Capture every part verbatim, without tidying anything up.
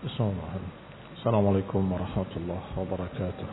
Bismillahirrahmanirrahim. Assalamualaikum warahmatullahi wabarakatuh.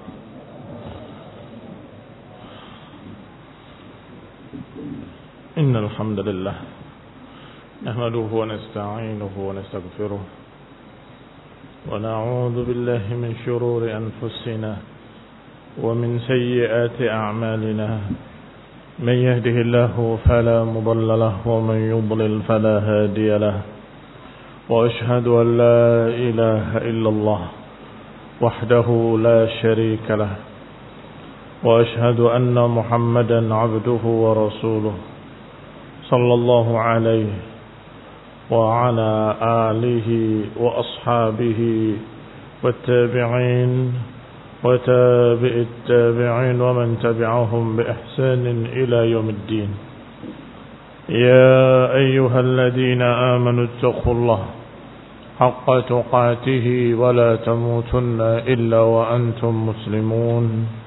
Innal hamdalillah nahmaduhu wa nasta'inuhu wa nastaghfiruh wa na'udzu billahi min shururi anfusina wa min sayyiati a'malina. Man yahdihillahu fala mudilla lahu wa man yudlil fala hadiya lahu. وأشهد أن لا إله إلا الله وحده لا شريك له وأشهد أن محمدا عبده ورسوله صلى الله عليه وعلى آله وأصحابه والتابعين وتابع التابعين ومن تبعهم بإحسان إلى يوم الدين. يا أيها الذين آمنوا اتقوا الله حق تقاته ولا تموتن إلا وأنتم مسلمون.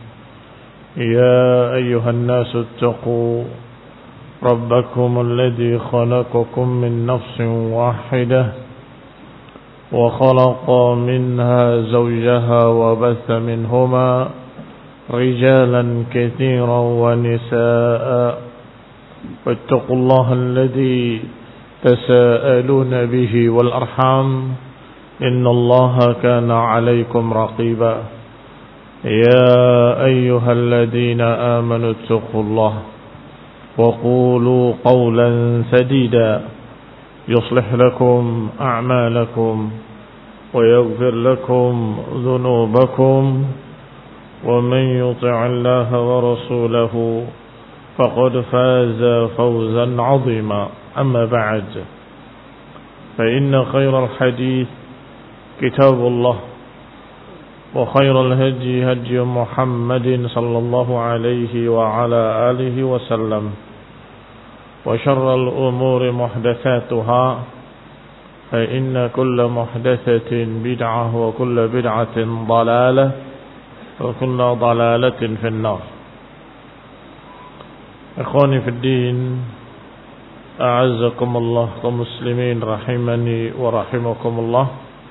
يا أيها الناس اتقوا ربكم الذي خلقكم من نفس واحدة وخلق منها زوجها وبث منهما رجالا كثيرا ونساء واتقوا الله الذي تساءلون به والأرحام إن الله كان عليكم رقيبا. يا أيها الذين آمنوا اتقوا الله وقولوا قولا سديدا يصلح لكم أعمالكم ويغفر لكم ذنوبكم ومن يطع الله ورسوله فقد فاز فوزا عظيما. أما بعد فإن خير الحديث كتاب الله وخير الهدي هدي محمد صلى الله عليه وعلى آله وسلم وشر الأمور محدثاتها فإن كل محدثة بدعة وكل بدعة ضلالة وكل ضلالة في النار. Ikhwani fi din, a'azzakumullah wa muslimin rahimani wa rahimakumullah.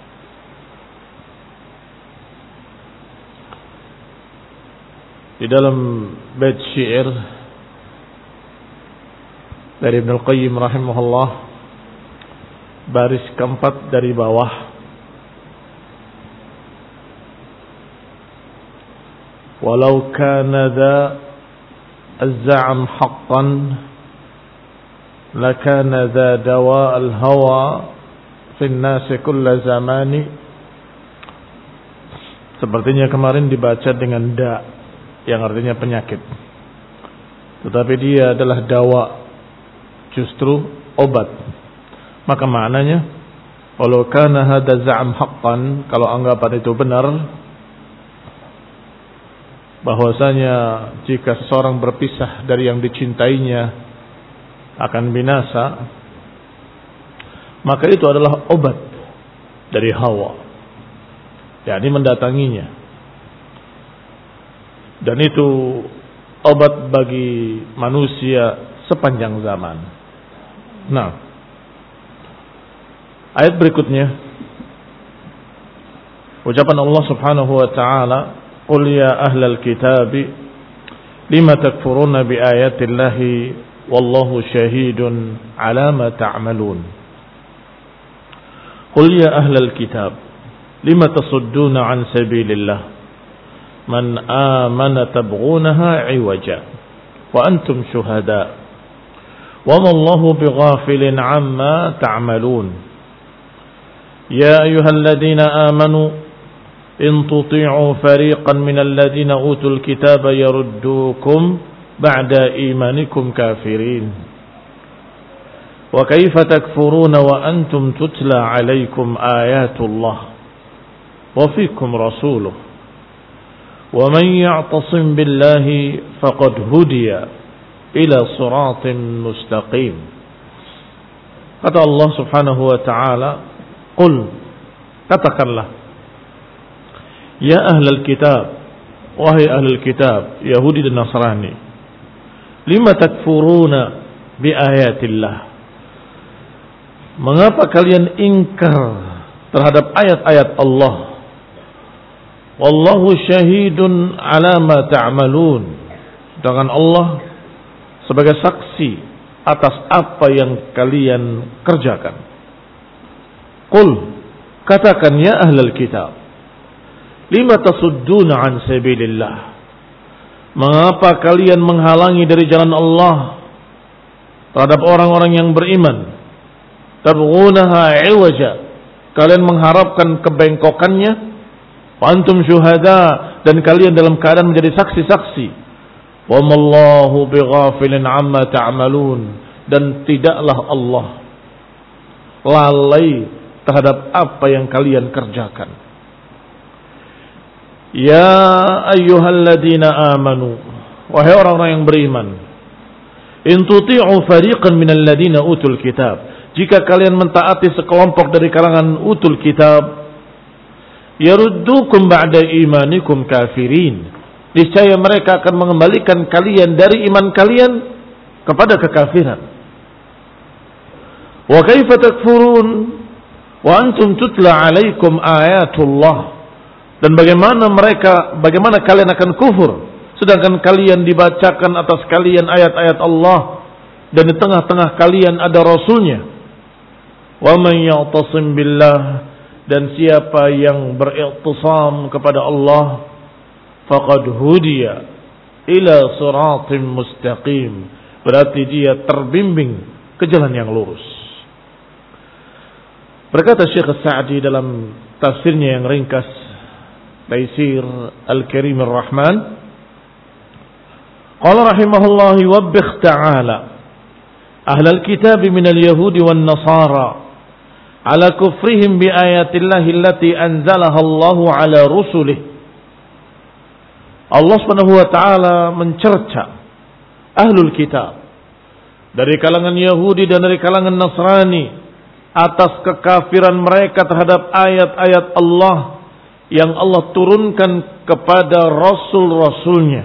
Di dalam bait syair dari Ibnu Al-Qayyim rahimahullah, baris keempat dari bawah, walau kana dha الزعم حقا لكان ذا دواء الهوى في الناس كل زمان. Sepertinya kemarin dibaca dengan da, yang artinya penyakit, tetapi dia adalah dawa, justru obat. Maka maknanya, walau kana hadza za'am haqqan, kalau anggapan itu benar, bahwasanya jika seseorang berpisah dari yang dicintainya akan binasa, maka itu adalah obat dari hawa, yakni mendatanginya, dan itu obat bagi manusia sepanjang zaman. Nah, ayat berikutnya, ucapan Allah Subhanahu wa taala, قل يا أهل الكتاب لما تكفرون بآيات الله والله شهيد على ما تعملون. قل يا أهل الكتاب لما تصدون عن سبيل الله من آمن تبغونها عوجا وأنتم شهداء وما الله بغافل عما تعملون. يا أيها الذين آمنوا إن تطيعوا فريقا من الذين أوتوا الكتاب يردوكم بعد إيمانكم كافرين وكيف تكفرون وأنتم تتلى عليكم آيات الله وفيكم رسوله ومن يعتصم بالله فقد هدي إلى صراط مستقيم. Kata Allah Subhanahu wa taala, qul, katakanlah, ya ahlul kitab, wahai ahlul kitab, Yahudi dan Nasrani, lima takfuruna bi ayatillah, mengapa kalian ingkar terhadap ayat-ayat Allah. Wallahu syahidun ala ma ta'malun. Sedangkan Allah sebagai saksi atas apa yang kalian kerjakan. Qul, katakan ya ahlal kitab, lima tasudduna an sabilillah. Mengapa kalian menghalangi dari jalan Allah terhadap orang-orang yang beriman? Tabghunaha iwaja, kalian mengharapkan kebengkokannya. Wa antum syuhada, dan kalian dalam keadaan menjadi saksi-saksi. Wa mallahu bighafilin amma ta'malun, dan tidaklah Allah lalai terhadap apa yang kalian kerjakan. Ya ayyuhalladzina amanu, wahai orang-orang yang beriman, in tuti'u fariqan minal ladzina utul kitab, jika kalian mentaati sekelompok dari kalangan utul kitab, yaruddukum ba'da imanikum kafirin, niscaya mereka akan mengembalikan kalian dari iman kalian kepada kekafiran. Wa kaifa takfurun wa antum tutla alaikum ayatullah, dan bagaimana mereka, bagaimana kalian akan kufur sedangkan kalian dibacakan atas kalian ayat-ayat Allah dan di tengah-tengah kalian ada Rasulnya. Wa man ya'tasim billah, dan siapa yang beriktisam kepada Allah, faqad hudiya ila siratim mustaqim, berarti dia terbimbing ke jalan yang lurus. Berkata Syekh As-Sa'di dalam tafsirnya yang ringkas, Taisir Al-Karim Ar-Rahman, qala rahimahullah yuwabbikh ta'ala ahlal kitab minal yahudi wan nasara ala kufrihim bi ayatillahi allati anzalaha Allahu ala rusulih. Allah Subhanahu wa taala mencerca ahlul kitab dari kalangan Yahudi dan dari kalangan Nasrani atas kekafiran mereka terhadap ayat-ayat Allah yang Allah turunkan kepada rasul-rasulnya.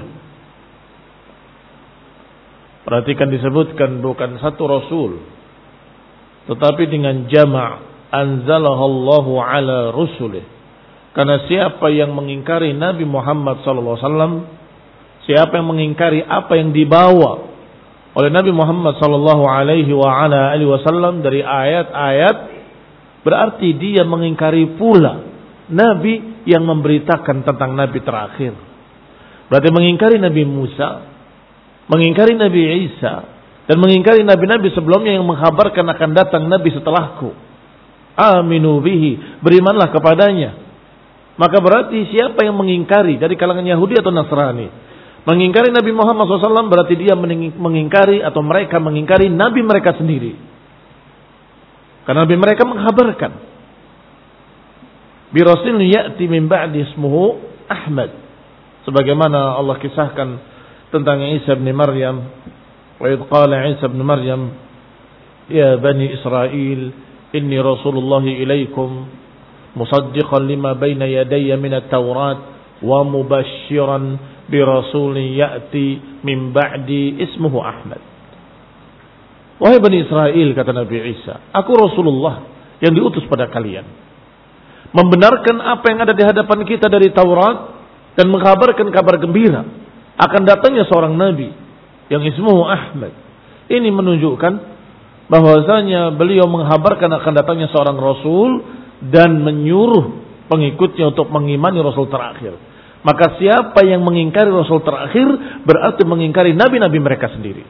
Perhatikan, disebutkan bukan satu rasul, tetapi dengan jama' anzalahallahu ala rusulih. Karena siapa yang mengingkari Nabi Muhammad sallallahu alaihi wasallam, siapa yang mengingkari apa yang dibawa oleh Nabi Muhammad sallallahu alaihi wa ala alihi wasallam dari ayat-ayat, berarti dia mengingkari pula Nabi yang memberitakan tentang Nabi terakhir. Berarti mengingkari Nabi Musa, mengingkari Nabi Isa, dan mengingkari nabi-nabi sebelumnya yang menghabarkan akan datang Nabi setelahku. Aminu bihi, berimanlah kepadanya. Maka berarti siapa yang mengingkari dari kalangan Yahudi atau Nasrani, mengingkari Nabi Muhammad shallallahu alaihi wasallam, berarti dia mengingkari atau mereka mengingkari Nabi mereka sendiri. Karena Nabi mereka menghabarkan, bi rasulin ya'ti min ba'di ismuhu Ahmad, sebagaimana Allah kisahkan tentang Isa bin Maryam. Wa idh qala Isa bin Maryam ya bani Israil inni rasulullah ilaikum musaddiqan lima baina yadayya min at-taurat wa mubasysyiran bi rasulin ya'ti min ba'di ismuhu Ahmad. Wahai Bani Israel, kata Nabi Isa, aku Rasulullah yang diutus pada kalian, membenarkan apa yang ada di hadapan kita dari Taurat dan mengkabarkan kabar gembira akan datangnya seorang nabi yang ismuhu Ahmad. Ini menunjukkan bahwasanya beliau menghabarkan akan datangnya seorang rasul dan menyuruh pengikutnya untuk mengimani rasul terakhir. Maka siapa yang mengingkari rasul terakhir berarti mengingkari nabi-nabi mereka sendiri.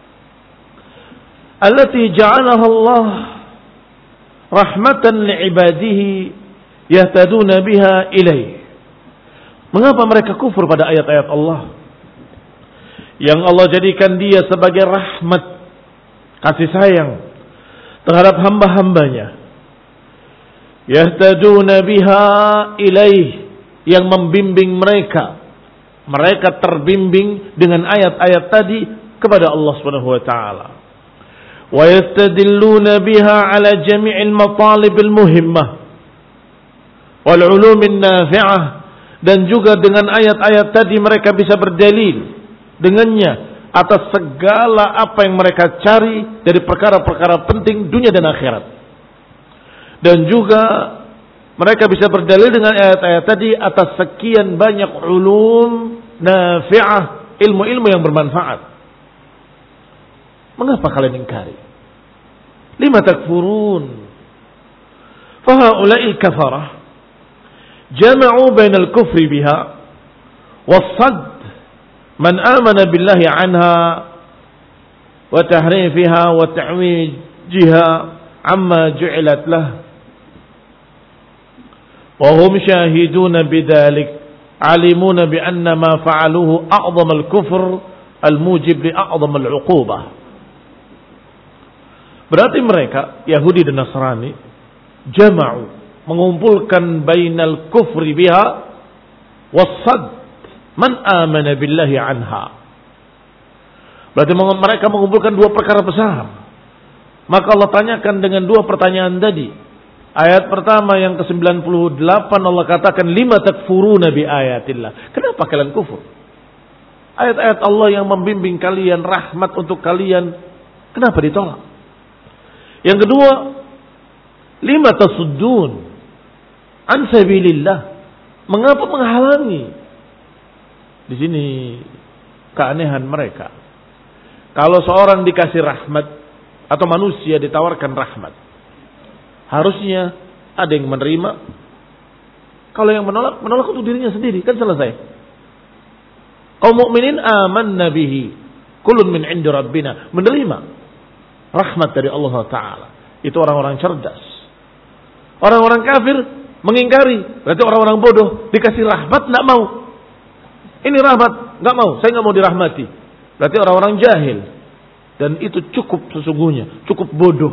Allati ja'alaha Allah rahmatan li'ibadihi yahtaduna biha ilaih. Mengapa mereka kufur pada ayat-ayat Allah yang Allah jadikan dia sebagai rahmat, kasih sayang terhadap hamba-hambanya. Yahtaduna biha ilaih, yang membimbing mereka. Mereka terbimbing dengan ayat-ayat tadi kepada Allah Subhanahu wa taala. Wa yastadilluna biha ala jami'il matalibil muhimmah wal ulumin nafi'ah, dan juga dengan ayat-ayat tadi mereka bisa berdalil dengannya atas segala apa yang mereka cari dari perkara-perkara penting dunia dan akhirat. Dan juga Mereka bisa berdalil dengan ayat-ayat tadi atas sekian banyak ulum nafi'ah, ilmu-ilmu yang bermanfaat. Mengapa kalian ingkari? Lima takfurun? Fahaula'il kafarah jama'u bainal kufri biha was-sadd man amana billahi anha wa tahrifiha wa ta'wijiha amma ju'ilat lah wa hum syahiduna bidzalik alimuna bi anna ma fa'aluhu a'zam al-kufr al-mujib li a'zam al-'uqubah. Berarti mereka Yahudi dan Nasrani jama'u, mengumpulkan bainal kufri biha was-sadd man amana billahi anha. Berarti mereka mengumpulkan dua perkara besar. Maka Allah tanyakan dengan dua pertanyaan tadi. Ayat pertama yang ke sembilan puluh delapan Allah katakan lima takfuruna bi ayatillah. Kenapa kalian kufur? Ayat-ayat Allah yang membimbing kalian, rahmat untuk kalian, kenapa ditolak? Yang kedua, lima tasuddun an sabilillah. Mengapa menghalangi? Di sini keanehan mereka. Kalau seorang dikasih rahmat atau manusia ditawarkan rahmat, harusnya ada yang menerima. Kalau yang menolak, menolak untuk dirinya sendiri, kan selesai. Kaum mukminin amanna bihi kullun min 'indi rabbina, menerima rahmat dari Allah Ta'ala. Itu orang-orang cerdas. Orang-orang kafir mengingkari, berarti orang-orang bodoh. Dikasih rahmat tidak mau. Ini rahmat, tidak mau, saya tidak mau dirahmati. Berarti orang-orang jahil. Dan itu cukup sesungguhnya, cukup bodoh.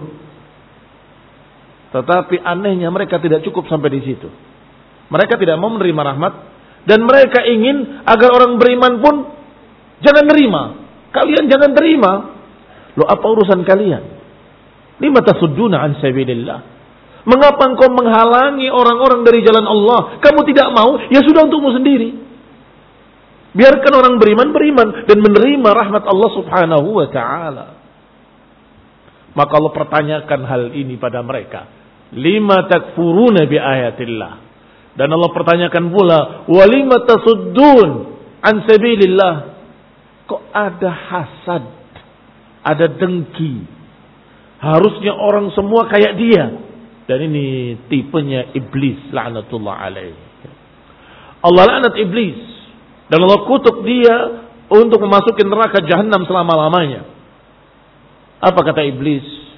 Tetapi anehnya mereka tidak cukup sampai di situ. Mereka tidak mau menerima rahmat. Dan mereka ingin agar orang beriman pun jangan terima. Kalian jangan terima. Loh, apa urusan kalian? Lima tasudduna an sabilillah. Mengapa engkau menghalangi orang-orang dari jalan Allah? Kamu tidak mau, ya sudah untukmu sendiri. Biarkan orang beriman beriman dan menerima rahmat Allah Subhanahu wa ta'ala. Maka Allah pertanyakan hal ini pada mereka. Lima takfuruna bi ayatillah. Dan Allah pertanyakan pula, walima tasuddun an sabilillah. Kok ada hasad, ada dengki. Harusnya orang semua kayak dia. Dan ini tipenya iblis, la'natullah alaih. Allah laknat iblis. Dan Allah kutuk dia untuk memasuki neraka Jahannam selama-lamanya. Apa kata iblis?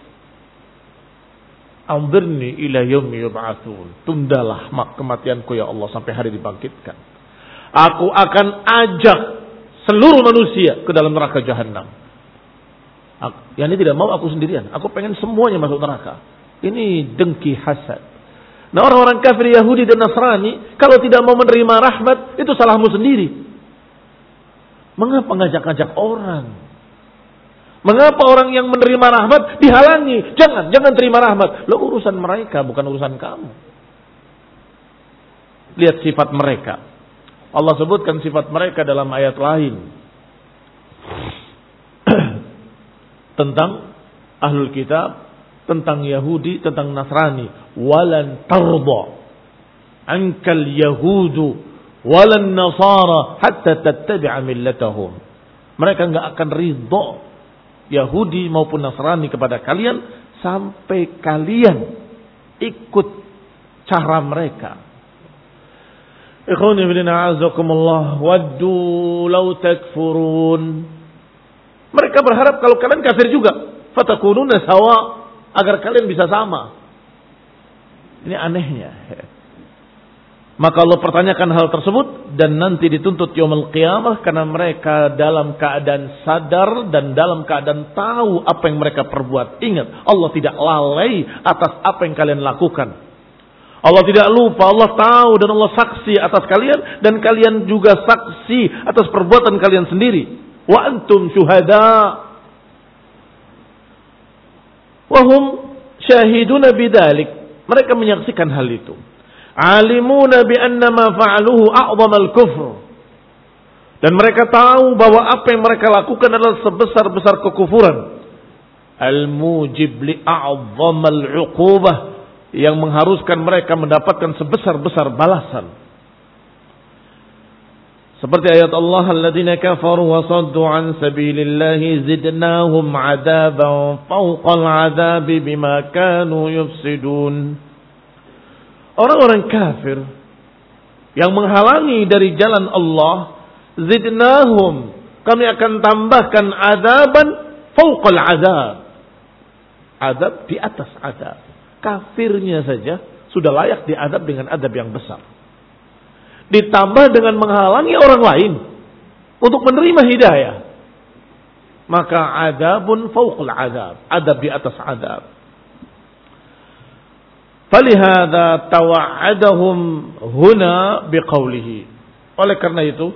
Anzirni ila yaumi yub'atsun. Tundalah kematianku ya Allah sampai hari dibangkitkan. Aku akan ajak seluruh manusia ke dalam neraka Jahannam. Yang ini tidak mau aku sendirian. Aku pengen semuanya masuk neraka. Ini dengki hasad. Nah, orang-orang kafir Yahudi dan Nasrani, kalau tidak mau menerima rahmat, itu salahmu sendiri. Mengapa ngajak-ngajak orang? Mengapa orang yang menerima rahmat dihalangi? Jangan, jangan terima rahmat. Loh, urusan mereka, bukan urusan kamu. Lihat sifat mereka. Allah sebutkan sifat mereka dalam ayat lain. Tentang ahlul kitab, tentang Yahudi, tentang Nasrani. Walan tarda ankal yahudu walan nasara hatta tattabi'a millatahum. Mereka enggak akan ridha Yahudi maupun Nasrani kepada kalian sampai kalian ikut cara mereka. Ikhwani fillah a'azzakumullah, waddu law takfurun. Mereka berharap kalau kalian kafir juga, fatakununa sawa, agar kalian bisa sama. Ini anehnya. Maka Allah pertanyakan hal tersebut dan nanti dituntut yaumul qiyamah karena mereka dalam keadaan sadar dan dalam keadaan tahu apa yang mereka perbuat. Ingat, Allah tidak lalai atas apa yang kalian lakukan. Allah tidak lupa, Allah tahu dan Allah saksi atas kalian dan kalian juga saksi atas perbuatan kalian sendiri. Wa antum syuhada. Wa hum syahiduna bidzalik. Mereka menyaksikan hal itu. Alimuna bi anna ma fa'aluhu a'zam al-kufr. Dan mereka tahu bahwa apa yang mereka lakukan adalah sebesar-besar kekufuran. Al-mujib li a'zam al-'uqubah yang mengharuskan mereka mendapatkan sebesar-besar balasan. Seperti ayat Allah, alladzina kafaru wa saddu an sabilillahi zidnahum 'adaban fawqal 'adabi bima kanu yufsidun. Orang-orang kafir yang menghalangi dari jalan Allah, zidnahum, kami akan tambahkan adaban fawqal 'adab. Adab di atas adab. Kafirnya saja sudah layak diadab dengan adab yang besar. Ditambah dengan menghalangi orang lain untuk menerima hidayah, maka adabun fawqal adab, adab di atas adab. Falihada tawa'adahum huna biqaulihi. Oleh karena itu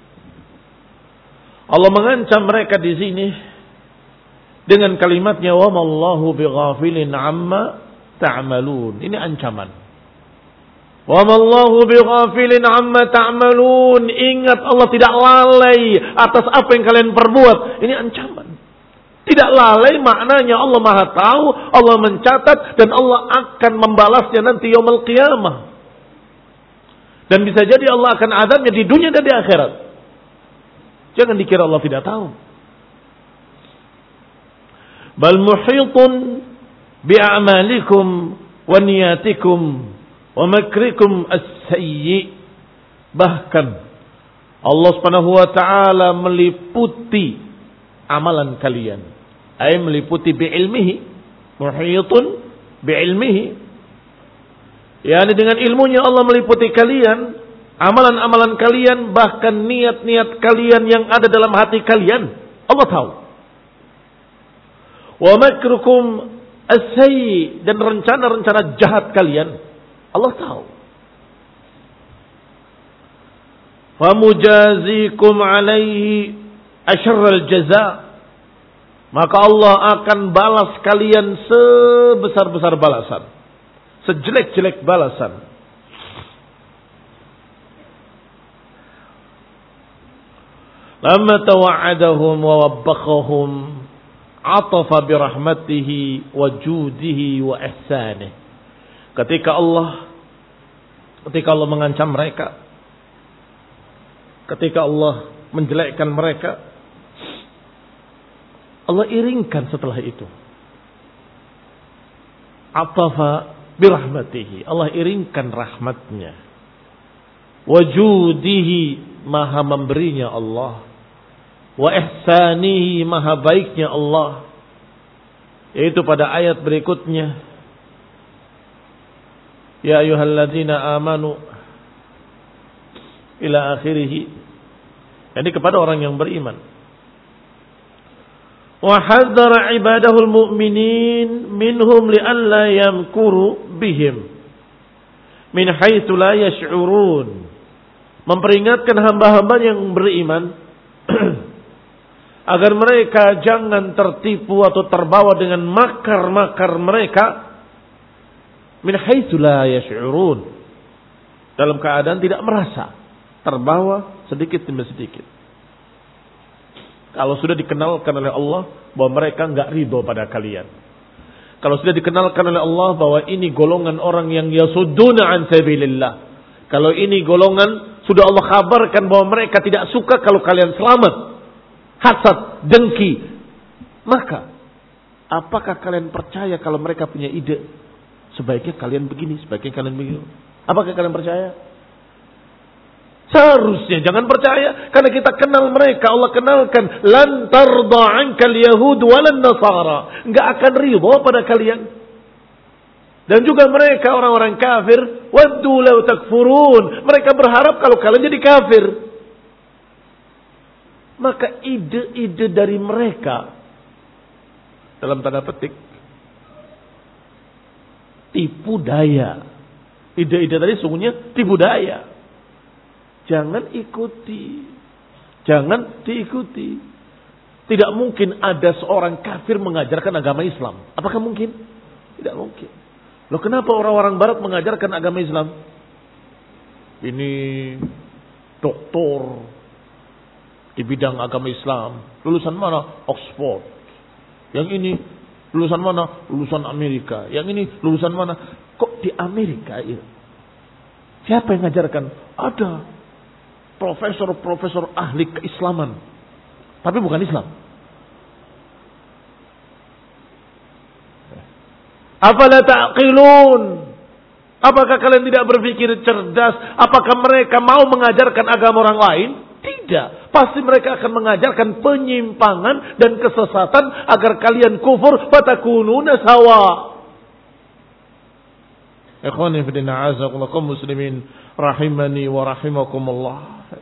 Allah mengancam mereka di sini dengan kalimatnya, wa mallahu bighafilin amma ta'malun. Ini ancaman. Wa mallahu bighafilin amma ta'malun. Ingat, Allah tidak lalai atas apa yang kalian perbuat. Ini ancaman. Tidak lalai maknanya Allah Maha tahu, Allah mencatat, dan Allah akan membalasnya nanti yaumul qiyamah. Dan bisa jadi Allah akan azabnya di dunia dan di akhirat. Jangan dikira Allah tidak tahu. Bal muhitun bi'amalikum wa niyatikum wa makrikum as-sayyi. Bahkan Allah Subhanahu wa taala meliputi amalan kalian, ay meliputi bi'ilmihi, muhitun bi'ilmihi, yakni dengan ilmunya Allah meliputi kalian, amalan-amalan kalian, bahkan niat-niat kalian yang ada dalam hati kalian Allah tahu. Wa makrukum as-sayyi, dan rencana-rencana jahat kalian Allah tahu. Famujazikum alaihi asyarral jaza, maka Allah akan balas kalian sebesar-besar balasan, sejelek-jelek balasan. Lamma tawa'adahum wa wabbakhahum atafa birahmatihi wa judihi wa ihsanih. Ketika Allah ketika Allah mengancam mereka, ketika Allah menjelekkan mereka, Allah iringkan setelah itu. Atafa birahmatihi, Allah iringkan rahmatnya. Wajudihi, maha memberinya Allah. Wa ihsanihi, maha baiknya Allah. Yaitu pada ayat berikutnya, ya ayyuhalladzina amanu ila akhirih. Jadi kepada orang yang beriman. Wa hadzara ibadahul mu'minin minhum li'alla yamkuru bihim min haitsu la yash'urun. Memperingatkan hamba-hamba yang beriman agar mereka jangan tertipu atau terbawa dengan makar-makar mereka min haitsu la yash'urun, dalam keadaan tidak merasa, terbawa sedikit demi sedikit. Kalau sudah dikenalkan oleh Allah bahwa mereka enggak ridho pada kalian, kalau sudah dikenalkan oleh Allah bahwa ini golongan orang yang yasudduna an sabilillah, kalau ini golongan sudah Allah kabarkan bahwa mereka tidak suka kalau kalian selamat, hasad, dengki, maka apakah kalian percaya kalau mereka punya ide, sebaiknya kalian begini, sebaiknya kalian begini? Apakah kalian percaya? Seharusnya jangan percaya, karena kita kenal mereka. Allah kenalkan, lan tarda ankal yahud walan nasara, enggak akan ridha pada kalian. Dan juga mereka orang-orang kafir, waddu law takfurun, mereka berharap kalau kalian jadi kafir. Maka ide-ide dari mereka, dalam tanda petik, tipu daya. Ide-ide tadi sungguhnya tipu daya. Jangan ikuti. Jangan diikuti. Tidak mungkin ada seorang kafir mengajarkan agama Islam. Apakah mungkin? Tidak mungkin. Loh, kenapa orang-orang barat mengajarkan agama Islam? Ini doktor di bidang agama Islam. Lulusan mana? Oxford. Yang ini lulusan mana? Lulusan Amerika. Yang ini lulusan mana? Kok di Amerika itu. Siapa yang ngajarkan? Ada profesor-profesor ahli keislaman. Tapi bukan Islam. Afala ta'qilun? Apakah kalian tidak berpikir cerdas? Apakah mereka mau mengajarkan agama orang lain? Tidak. Pasti mereka akan mengajarkan penyimpangan dan kesesatan agar kalian kufur fatakununa sawa. Ikhwani fi din a'azakumullah kaum muslimin rahimani wa rahimakumullah.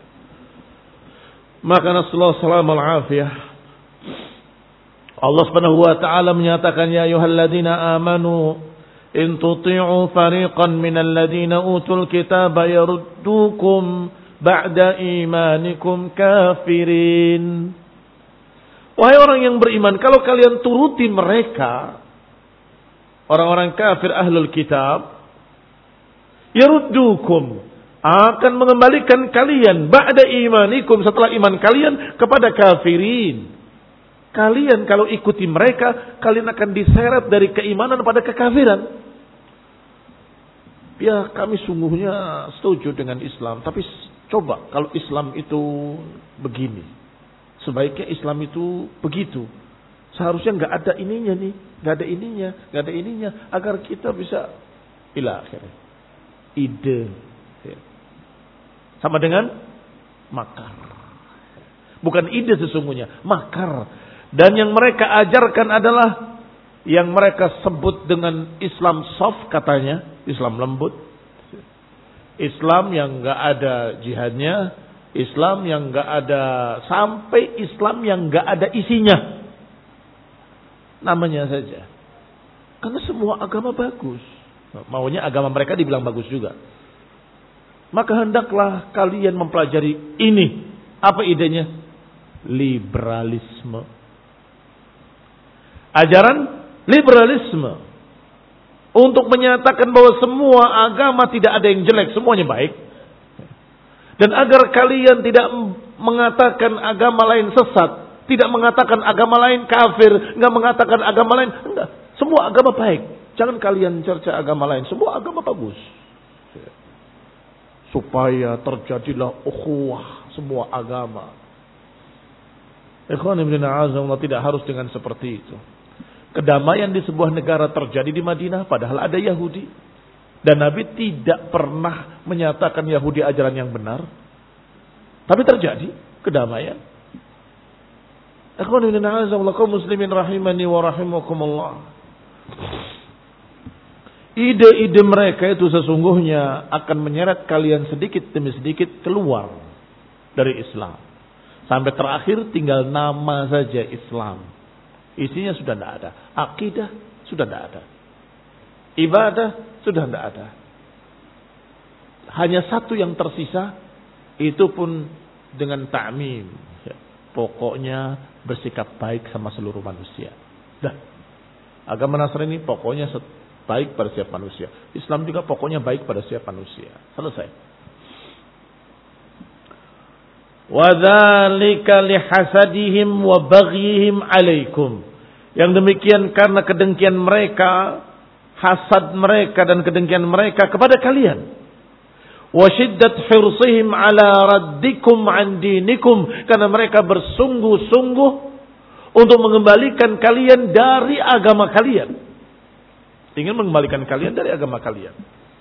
Maka nasallahu salam al-afiyah. Allah Subhanahu wa taala menyatakan ya ayyuhalladzina amanu in tuti'u fariqan minal ladzina utul kitaba yaruddukum ba'da imanikum kafirin. Wahai orang yang beriman, kalau kalian turuti mereka, orang-orang kafir ahlul kitab, yaruddukum, akan mengembalikan kalian ba'da imanikum, setelah iman kalian, kepada kafirin. Kalian kalau ikuti mereka, kalian akan diseret dari keimanan pada kekafiran. Ya, kami sungguhnya setuju dengan Islam, tapi coba kalau Islam itu begini, sebaiknya Islam itu begitu. Seharusnya nggak ada ininya nih, nggak ada ininya, nggak ada ininya, agar kita bisa ila akhirnya ide sama dengan makar. Bukan ide sesungguhnya, makar. Dan yang mereka ajarkan adalah yang mereka sebut dengan Islam soft katanya, Islam lembut. Islam yang enggak ada jihadnya, Islam yang enggak ada, sampai Islam yang enggak ada isinya. Namanya saja. Karena semua agama bagus. Maunya agama mereka dibilang bagus juga. Maka hendaklah kalian mempelajari ini. Apa idenya? Liberalisme. Ajaran liberalisme untuk menyatakan bahwa semua agama tidak ada yang jelek, semuanya baik. Dan agar kalian tidak mengatakan agama lain sesat, tidak mengatakan agama lain kafir, enggak mengatakan agama lain, enggak. Semua agama baik. Jangan kalian cerca agama lain, semua agama bagus. Supaya terjadilah ukhuwah semua agama. Ikhwan ibn a'azamullah, tidak harus dengan seperti itu. Kedamaian di sebuah negara terjadi di Madinah padahal ada Yahudi. Dan Nabi tidak pernah menyatakan Yahudi ajaran yang benar. Tapi terjadi kedamaian. Ikhwan ibn a'azamullah kaum muslimin rahimani wa rahimakumullah. Ide-ide mereka itu sesungguhnya akan menyeret kalian sedikit demi sedikit keluar dari Islam. Sampai terakhir tinggal nama saja Islam. Isinya sudah tidak ada. Akidah sudah tidak ada. Ibadah sudah tidak ada. Hanya satu yang tersisa, itu pun dengan ta'mim. Pokoknya bersikap baik sama seluruh manusia. Dah. Agama Nasrani pokoknya baik pada setiap manusia. Islam juga pokoknya baik pada setiap manusia. Selesai. Wadzalika lihasadihim wa baghyihim alaikum. Yang demikian karena kedengkian mereka, hasad mereka dan kedengkian mereka kepada kalian. Wa shiddat hirsihim ala raddikum an dinikum, karena mereka bersungguh-sungguh untuk mengembalikan kalian dari agama kalian. Ingin mengembalikan kalian dari agama kalian.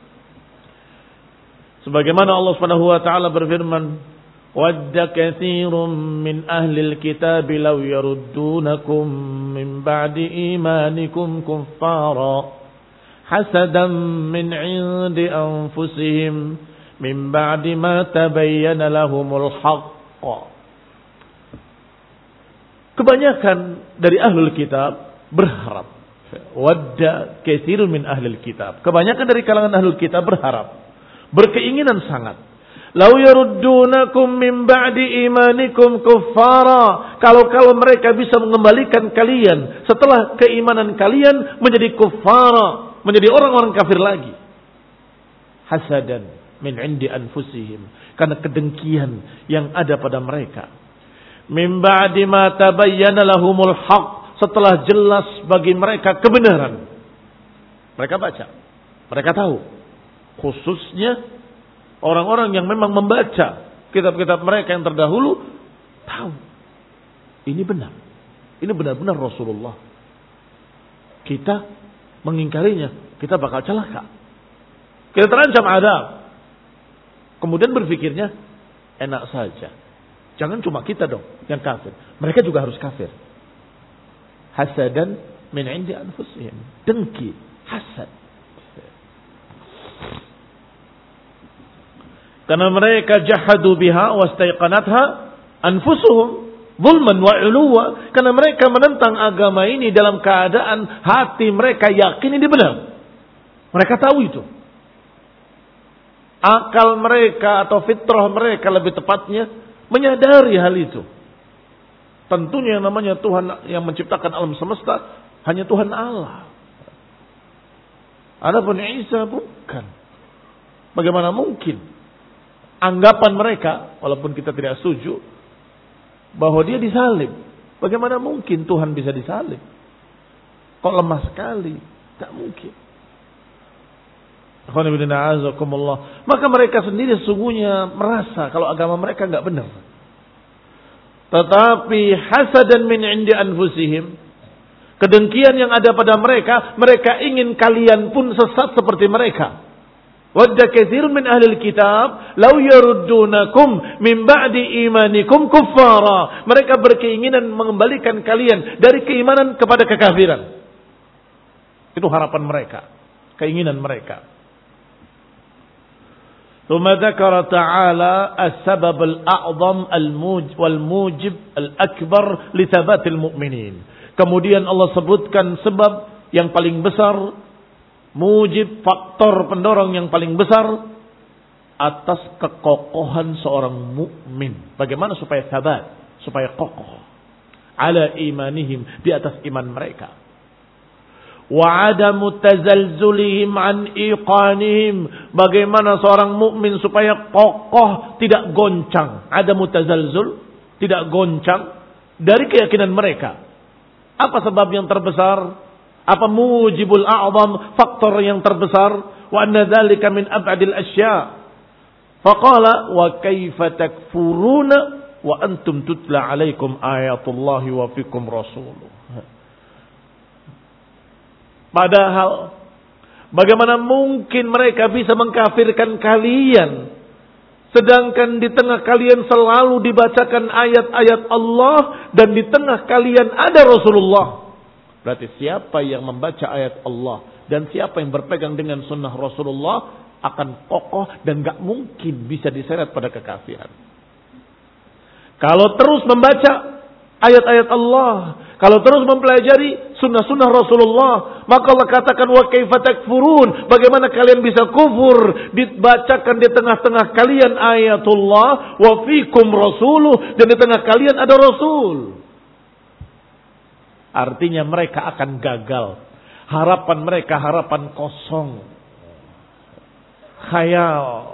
Sebagaimana Allah Subhanahu wa taala berfirman, وَدَّ كَثِيرٌ مِّنْ أَهْلِ الْكِتَابِ لَوْ يَرُدُّونَكُمْ مِنْ بَعْدِ إِيمَانِكُمْ كُفَّارًا حَسَدًا مِّنْ عِنْدِ أَنفُسِهِمْ مِنْ بَعْدِ مَا تَبَيَّنَ لَهُمُ الْحَقُّ. Kebanyakan dari ahlul kitab berharap. Wadda katsirun min ahlil kitab. Kebanyakan dari kalangan ahlul kitab berharap, berkeinginan sangat. Lau yaruddunakum min ba'di imanikum kuffara. Kalau-kalau mereka bisa mengembalikan kalian setelah keimanan kalian menjadi kuffara, menjadi orang-orang kafir lagi. Hasadan min indi anfusihim, karena kedengkian yang ada pada mereka. Min ba'di ma tabayyana lahumul haq, setelah jelas bagi mereka kebenaran. Mereka baca Mereka tahu. Khususnya orang-orang yang memang membaca kitab-kitab mereka yang terdahulu, tahu. Ini benar. Ini benar-benar Rasulullah. Kita mengingkarinya, kita bakal celaka. Kita terancam adab. Kemudian berpikirnya, enak saja. Jangan cuma kita dong yang kafir. Mereka juga harus kafir. Hasadan min indi anfusihim. Dengki, hasad. Karena mereka jahadu biha wastaiqanatha anfusuhum zulman wa uluwa. Karena mereka menentang agama ini dalam keadaan hati mereka yakin ini benar. Mereka tahu itu. Akal mereka atau fitrah mereka lebih tepatnya menyadari hal itu. Tentunya yang namanya Tuhan yang menciptakan alam semesta hanya Tuhan Allah. Adapun Isa bukan. Bagaimana mungkin? Anggapan mereka, walaupun kita tidak setuju, bahwa dia disalib. Bagaimana mungkin Tuhan bisa disalib? Kok lemah sekali? Tak mungkin. Maka mereka sendiri sesungguhnya merasa kalau agama mereka enggak benar. Tetapi hasadan min indi anfusihim, kedengkian yang ada pada mereka, mereka ingin kalian pun sesat seperti mereka. Wadda katsirun min ahli kitab law yaruddunakum min ba'di imanikum kuffara. Mereka berkeinginan mengembalikan kalian dari keimanan kepada kekafiran. Itu harapan mereka, keinginan mereka. Tsumma dzakara ta'ala as-sabab al-a'zam al-mujib wal-mujib al-akbar li thabatil mu'minin. Kemudian Allah sebutkan sebab yang paling besar, mujib, faktor pendorong yang paling besar atas kekokohan seorang mukmin. Bagaimana supaya sabat, supaya kokoh ala imanihim, di atas iman mereka. Wa adamu tazalzulihim an iqanihim, bagaimana seorang mukmin supaya kokoh, tidak goncang. Adamu tazalzul, tidak goncang dari keyakinan mereka. Apa sebab yang terbesar? Apa mujibul a'zam, faktor yang terbesar? Wa anna dzalika min ab'adil asya. Faqala wa kaifa takfuruna wa antum tutla 'alaikum ayatullahi wa fikum rasuluh. Padahal bagaimana mungkin mereka bisa mengkafirkan kalian sedangkan di tengah kalian selalu dibacakan ayat-ayat Allah dan di tengah kalian ada Rasulullah. Berarti siapa yang membaca ayat Allah dan siapa yang berpegang dengan sunnah Rasulullah akan kokoh dan gak mungkin bisa diseret pada kekafiran. Kalau terus membaca ayat-ayat Allah, kalau terus mempelajari sunnah-sunnah Rasulullah, maka Allah katakan wa kaifa takfurun, bagaimana kalian bisa kufur dibacakan di tengah-tengah kalian ayatullah wa fikum rasuluh, dan di tengah kalian ada Rasul. Artinya mereka akan gagal. Harapan mereka harapan kosong. Khayal.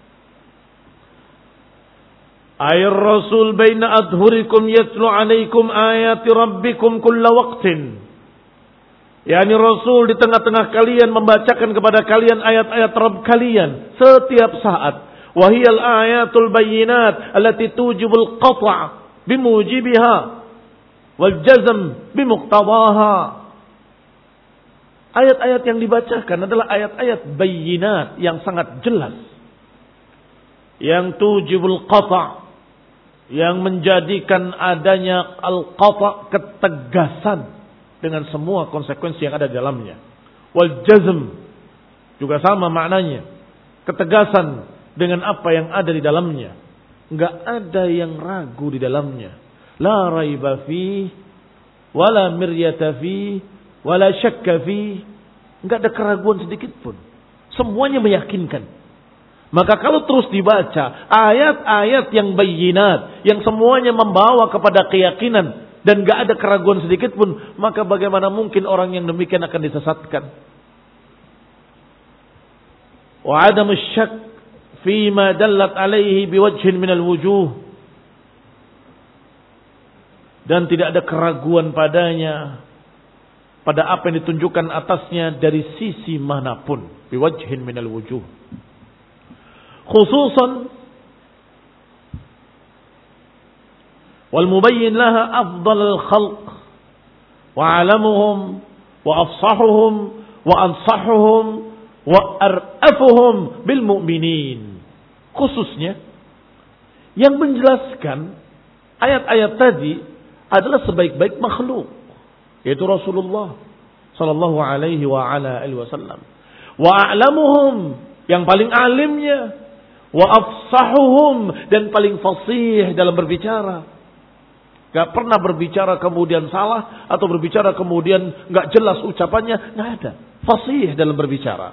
Ayat Rasul baina adhurikum yatlu alaikum ayati rabbikum kulla waqtin. Yani Rasul di tengah-tengah kalian membacakan kepada kalian ayat-ayat Rabb kalian setiap saat. Wahiyal ayatul bayyinat allati tujibul qata' bimujibiha wal jazm bimuqtadaha. Ayat-ayat yang dibacakan adalah ayat-ayat bayyinat yang sangat jelas, yang tujibul qata', yang menjadikan adanya al-qata', ketegasan dengan semua konsekuensi yang ada di dalamnya. Wal jazm juga sama maknanya, ketegasan dengan apa yang ada di dalamnya. Enggak ada yang ragu di dalamnya. La raiba fi, wala miryata fi, wala syakka fi. Enggak ada keraguan sedikit pun. Semuanya meyakinkan. Maka kalau terus dibaca ayat-ayat yang bayyinat, yang semuanya membawa kepada keyakinan dan enggak ada keraguan sedikit pun, maka bagaimana mungkin orang yang demikian akan disesatkan? Wa adamu syak fi ma dallat alaihi biwajhin minal wujuh. Dan tidak ada keraguan padanya pada apa yang ditunjukkan atasnya dari sisi manapun, biwajhin minal wujuh. Khususan wal mubayyin laha afdalul khalq wa alamuhum wa afsahuhum wa ansahuhum wa ar'afuhum bil mu'minin. Khususnya yang menjelaskan ayat-ayat tadi adalah sebaik-baik makhluk, yaitu Rasulullah sallallahu alaihi wa ala alihi wasallam. Wa a'lamuhum, yang paling alimnya, wa afsahuhum, dan paling fasih dalam berbicara. Gak pernah berbicara kemudian salah atau berbicara kemudian gak jelas ucapannya, gak ada. Fasih dalam berbicara.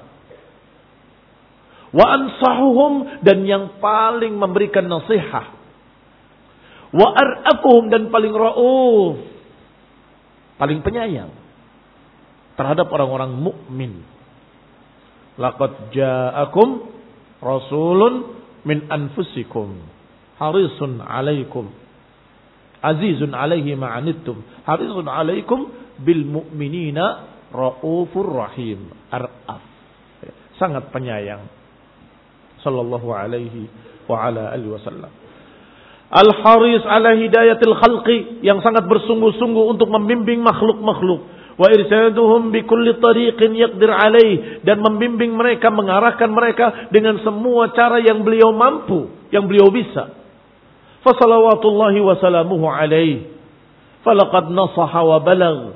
Wa ansahuhum, dan yang paling memberikan nasihat. Wa ar'afuhum, dan paling ra'uf, paling penyayang terhadap orang-orang mukmin. Laqad ja'akum rasulun min anfusikum harisun 'alaikum azizun 'alaihi ma'anittum harisun 'alaikum bil mu'minina raufur rahim. Ar'af, sangat penyayang, sallallahu alaihi wa ala alihi wasallam. Al-haris ala hidayatil khalqi, yang sangat bersungguh-sungguh untuk membimbing makhluk-makhluk. Wa irsaduhum bi kulli tariqin yaqdir alaih, dan membimbing mereka, mengarahkan mereka dengan semua cara yang beliau mampu, yang beliau bisa. Fa salawatullahi wa salamuhu alaih. Falaqad nasaha wa balagh.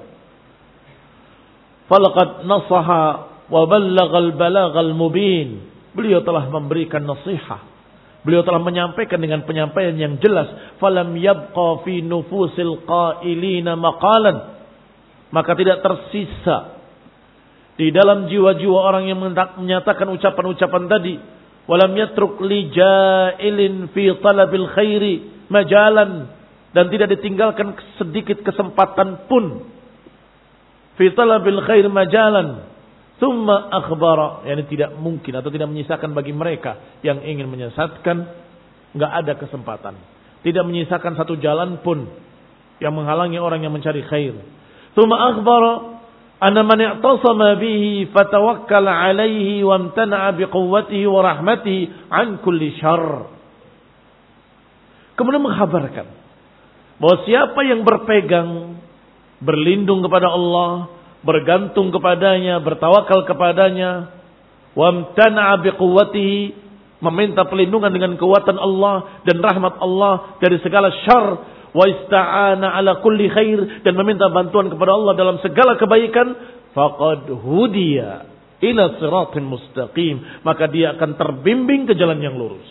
Falaqad nasaha wa ballagha al-balaghal mubin. Beliau telah memberikan nasihat. Beliau telah menyampaikan dengan penyampaian yang jelas. Falam yabqa fi nufusil qailina maqalan. Maka tidak tersisa di dalam jiwa-jiwa orang yang menyatakan ucapan-ucapan tadi. Walam yatruk li ja'ilin fi talabil khairi majalan. Dan tidak ditinggalkan sedikit kesempatan pun. Fi talabil khair majalan. Thumma akhbara, yani tidak mungkin atau tidak menyisakan bagi mereka yang ingin menyesatkan, enggak ada kesempatan. Tidak menyisakan satu jalan pun yang menghalangi orang yang mencari khair. Thumma akhbara anna man i'tasama bihi fatawakkala alaihi wa amtana'a biquwwatihi wa rahmatihi an kulli syarr. Kemudian mengkhabarkan bahwa siapa yang berpegang, berlindung kepada Allah, bergantung kepadanya, bertawakal kepadanya, wamtana'a biquwwatihi, meminta perlindungan dengan kekuatan Allah dan rahmat Allah dari segala syarr, wa ista'ana ala kulli khair, dan meminta bantuan kepada Allah dalam segala kebaikan, faqad hudiya ila siratin mustaqim, maka dia akan terbimbing ke jalan yang lurus.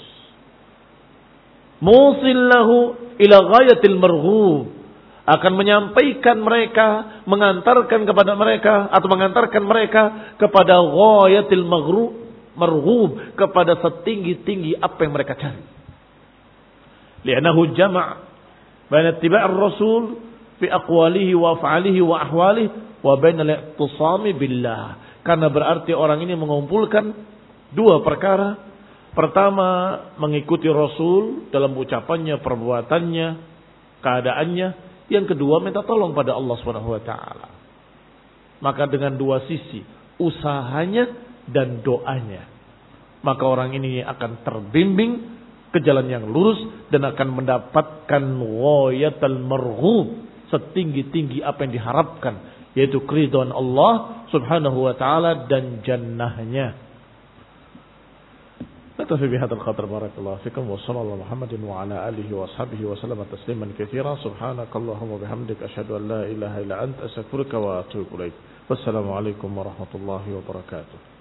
Musillahu ila ghayatil marghub, akan menyampaikan mereka, mengantarkan kepada mereka atau mengantarkan mereka kepada ghayatil marghub, kepada setinggi-tinggi apa yang mereka cari. Li'annahu jama' baina ittiba'ir rasul fi aqwalihi wa af'alihi wa ahwalihi wa baina al-i'tisami billah. Karena berarti orang ini mengumpulkan dua perkara. Pertama, mengikuti Rasul dalam ucapannya, perbuatannya, keadaannya. Yang kedua, minta tolong pada Allah subhanahu wa taala. Maka dengan dua sisi, usahanya dan doanya, maka orang ini akan terbimbing ke jalan yang lurus dan akan mendapatkan ghayatul marghub, setinggi-tinggi apa yang diharapkan, yaitu keridhaan Allah subhanahu wa taala dan jannahnya. نكتفي بهذا القدر بارك الله فيكم وصلى الله محمد وعلى آله وأصحابه وسلم تسليما كثيرا سبحانك اللهم وبحمدك أشهد أن لا إله إلا أنت أستغفرك وأتوب إليك والسلام عليكم ورحمة الله وبركاته.